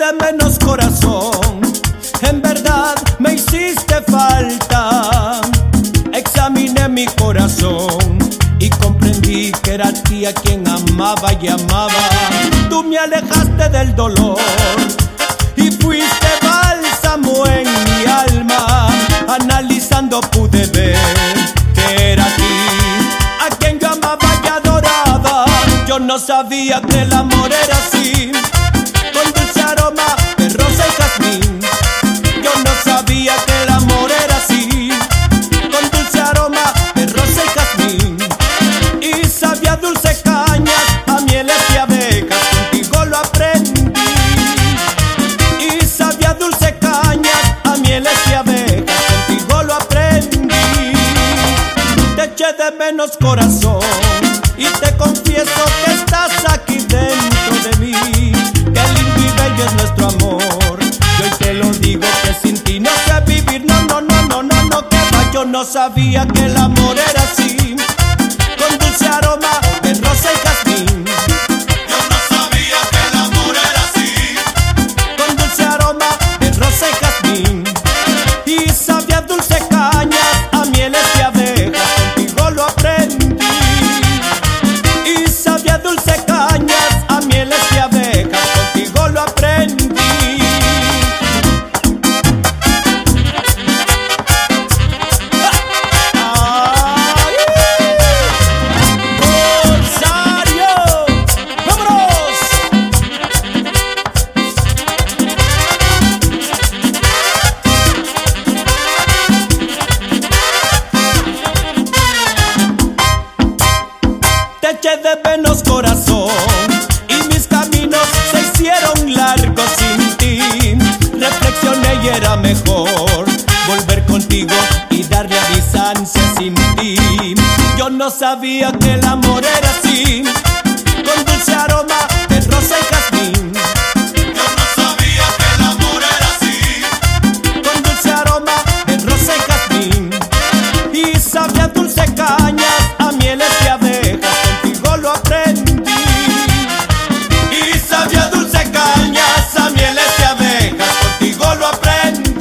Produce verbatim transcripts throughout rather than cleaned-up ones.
de menos, corazón, en verdad me hiciste falta. Examiné mi corazón y comprendí que era a ti a quien amaba y amaba. Tú me alejaste del dolor y fuiste bálsamo en mi alma. Analizando pude ver que era a ti a quien yo amaba y adoraba. Yo no sabía que el amor era así, con dulce aroma de rosa y jazmín. Yo no sabía que el amor era así, con dulce aroma de rosa y jazmín. Y sabía dulce cañas, a mieles y abejas, contigo lo aprendí. Y sabía dulce cañas, a mieles y abejas, contigo lo aprendí. Te eché de menos, corazón, y te confieso que estás aquí dentro de mí. Qué lindo y bello es nuestro amor. Yo hoy te lo digo que sin ti no sé vivir. No, no, no, no, no, no, que va. Yo no sabía que el amor era así, con dulce aroma de rosa y jazmín. Yo no sabía que el amor era así, Con dulce aroma de rosa y jazmín. Y sabía dulce cañas, a mieles y abejas, contigo lo aprendí. Y sabía dulce cañas, a mieles y abejas, contigo lo aprendí. ¡Ay! ¡Rosario! ¡Vámonos! Te eché de menos, corazón, y mis caminos se hicieron largos sin ti. Reflexioné y era mejor volver contigo y darle a distancia sin ti. Yo no sabía que el amor era así, con dulce aroma de rosa y jazmín. yo no sabía que el amor era así, Con dulce aroma de rosa y jazmín. Y sabía dulce cañas, a mieles y abejas, contigo lo aprendí. y sabía dulce cañas, a mieles y abejas, contigo lo aprendí.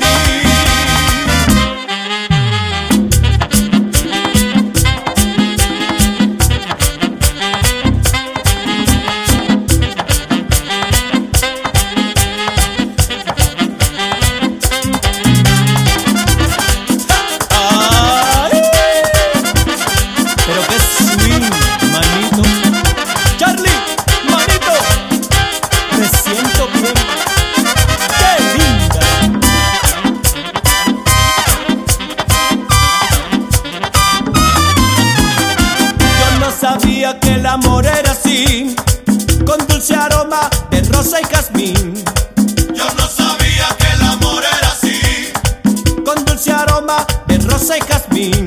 ¡Ay! Pero qué swing, manito. Charlie, manito, me siento bien. ¡Qué linda! Yo no sabía que el amor era así, con dulce aroma de rosa y jazmín. Yo no sabía que el amor era así, Con dulce aroma de rosa y jazmín.